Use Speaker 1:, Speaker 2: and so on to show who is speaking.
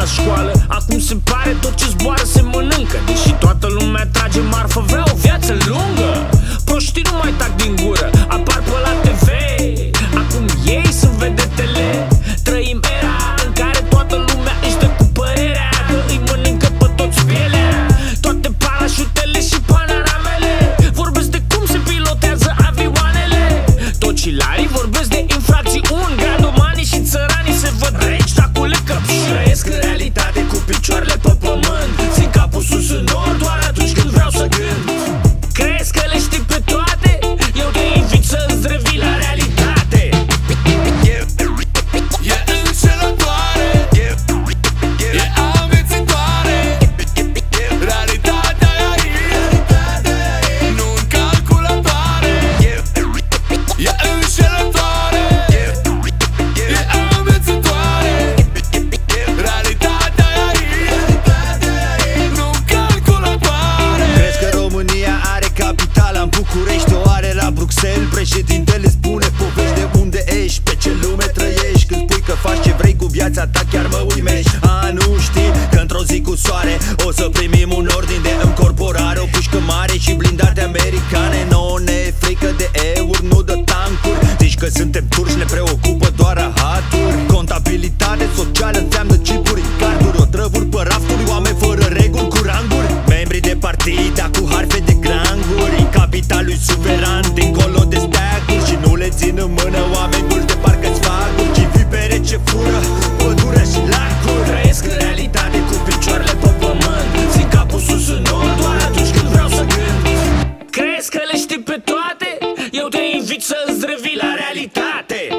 Speaker 1: la școală. Acum se pare tot ce zboară se mănâncă. Deși toată lumea trage marfă, vrea o viață lungă. Proștii nu mai tac din gură, apar pe la TV. Acum ei sunt vedetele. Trăim era în care toată lumea își dă cu părerea că îi mănâncă pe toți pielea. Toate parașutele și panoramele vorbesc de cum se pilotează avioanele. Toți hilarii vorbesc de infracțiuni, gradomanii și țăranii se văd aici, tacule căpși. Trăiesc în realitate cu picioarele pe pământ, țin capul sus în nord doar atunci când vreau să gând. Crezi că le știi pe toate? Eu te invit să-ți revii la realitate.
Speaker 2: E înșelătoare, e amețitoare. Realitatea e aici, nu în calculatoare. E înșelătoare, e amețitoare. Realitatea e aici, nu în calculatoare.
Speaker 3: Crezi că România are capitala în București, o are la Bruxelles? Președintele spune povești de unde ești, pe ce lume trăiești. Când spui că faci ce vrei cu viața ta, chiar mă uimești. Nu știi că într-o zi cu soare o să primim un ordin de încorporare, o pușcă mare și blindate americane. Nouă ne e frică de euri, nu de tancuri. Zici că suntem turci, ne preocupă doar rahaturi. Contabilitate socială înseamnă chipuri în carduri, otrăvuri pe rafturi, oameni fără reguli cu ranguri. Membri de partid, dar cu harfe de granguri. În capital lui suveran, dincolo de steaguri. Și nu le țin în mână oameni dulci de parcă-ți faguri, ci vipere ce fură pădure și lacuri.
Speaker 1: Trăiesc în realitate cu picioarele pe pământ, țin capul sus în nord doar atunci când vreau să gând. Crezi că le știi pe toate? Eu te invit să-ți revii la realitate.